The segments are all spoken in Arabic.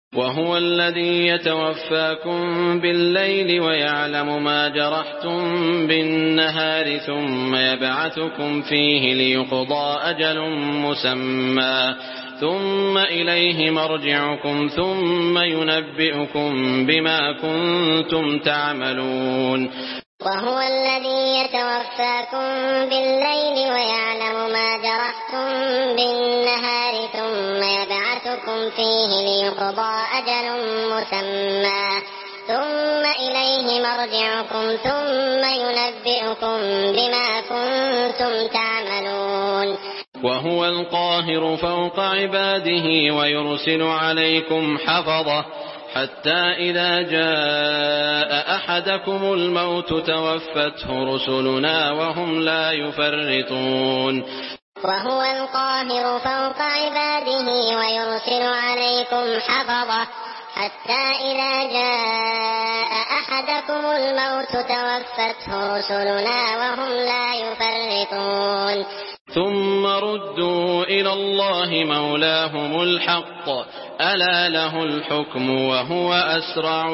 وهو الذي يتوفاكم بالليل ويعلم ما جرحتم بالنهار ثم يبعثكم فيه ليقضى أجل مسمى ثم إليه مرجعكم ثم ينبئكم بما كنتم تعملون. وهو الذي يتوفاكم بالليل ويعلم ما جرحتم بالنهار ثم يبعثكم فيه ليقضى أجل مسمى ثم إليه مرجعكم ثم ينبئكم بما كنتم تعملون. وهو القاهر فوق عباده ويرسل عليكم حفظة حتى إذا جاء أحدكم الموت توفته رسلنا وهم لا يفرطون. وهو القاهر فوق عباده ويرسل عليكم حفظة حتى إذا جاء أحدكم الموت توفته رسلنا وهم لا يفرطون. ثم ردوا إلى الله مولاهم الحق ألا له الحكم وهو أسرع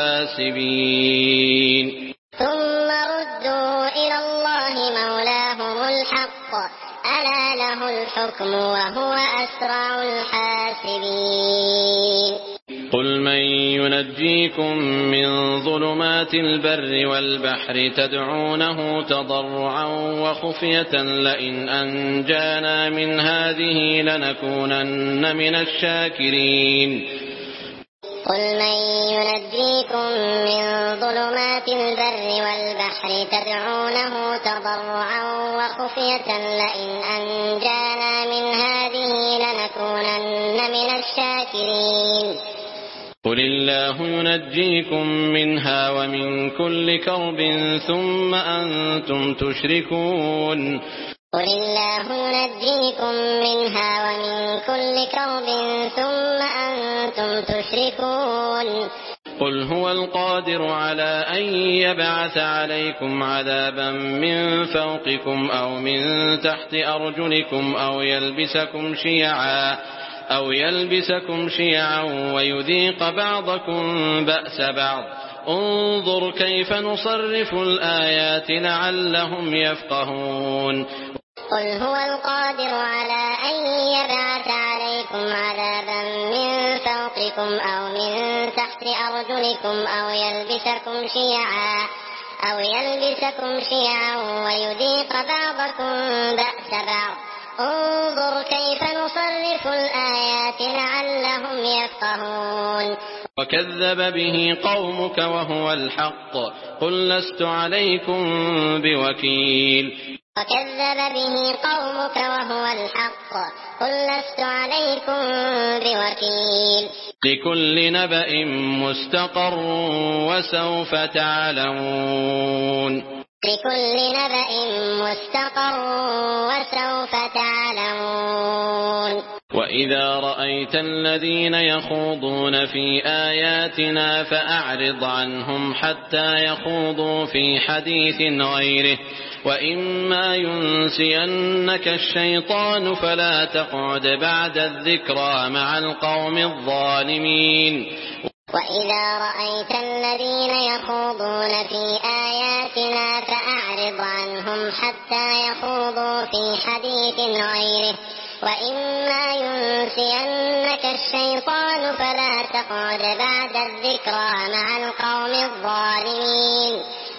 الحاسبين. ثم ردوا إلى الله مولاهم الحق ألا له الحكم وهو أسرع الحاسبين. قل من ينجيكم من ظلمات البر والبحر تدعونه تضرعا وخفية لئن أنجانا من هذه لنكونن من الشاكرين. قل من ينجيكم من ظلمات البر والبحر تدعونه تضرعا وخفية لئن أنجانا من هذه لنكونن من الشاكرين. قل الله ينجيكم منها ومن كل كرب ثم أنتم تشركون. قل الله ينجيكم منها ومن كل كرب ثم أنتم تشركون. قل هو القادر على أن يبعث عليكم عذابا من فوقكم أو من تحت أرجلكم أو يلبسكم شيعا ويذيق بعضكم بأس بعض انظر كيف نصرف الآيات لعلهم يفقهون. قل هو القادر على أن يبعث عليكم عذابا من فوقكم أو من تحت أرجلكم أو يلبسكم شيعا ويذيق بعضكم بأس بعض انظر كيف نصرف الآيات لعلهم يفقهون. وكذب به قومك وهو الحق قل لست عليكم بوكيل. وكذب به قومك وهو الحق قل لست عليكم بوكيل. لكل نبأ مستقر وسوف تعلمون. لكل نبأ مستقر وسوف تعلمون. وإذا رأيت الذين يخوضون في آياتنا فأعرض عنهم حتى يخوضوا في حديث غيره وإما ينسينك الشيطان فلا تقعد بعد الذكرى مع القوم الظالمين. وإذا رأيت الذين يخوضون في آياتنا فأعرض عنهم حتى يخوضوا في حديث غيره وإما ينسينك الشيطان فلا تقعد بعد الذكرى مع القوم الظالمين.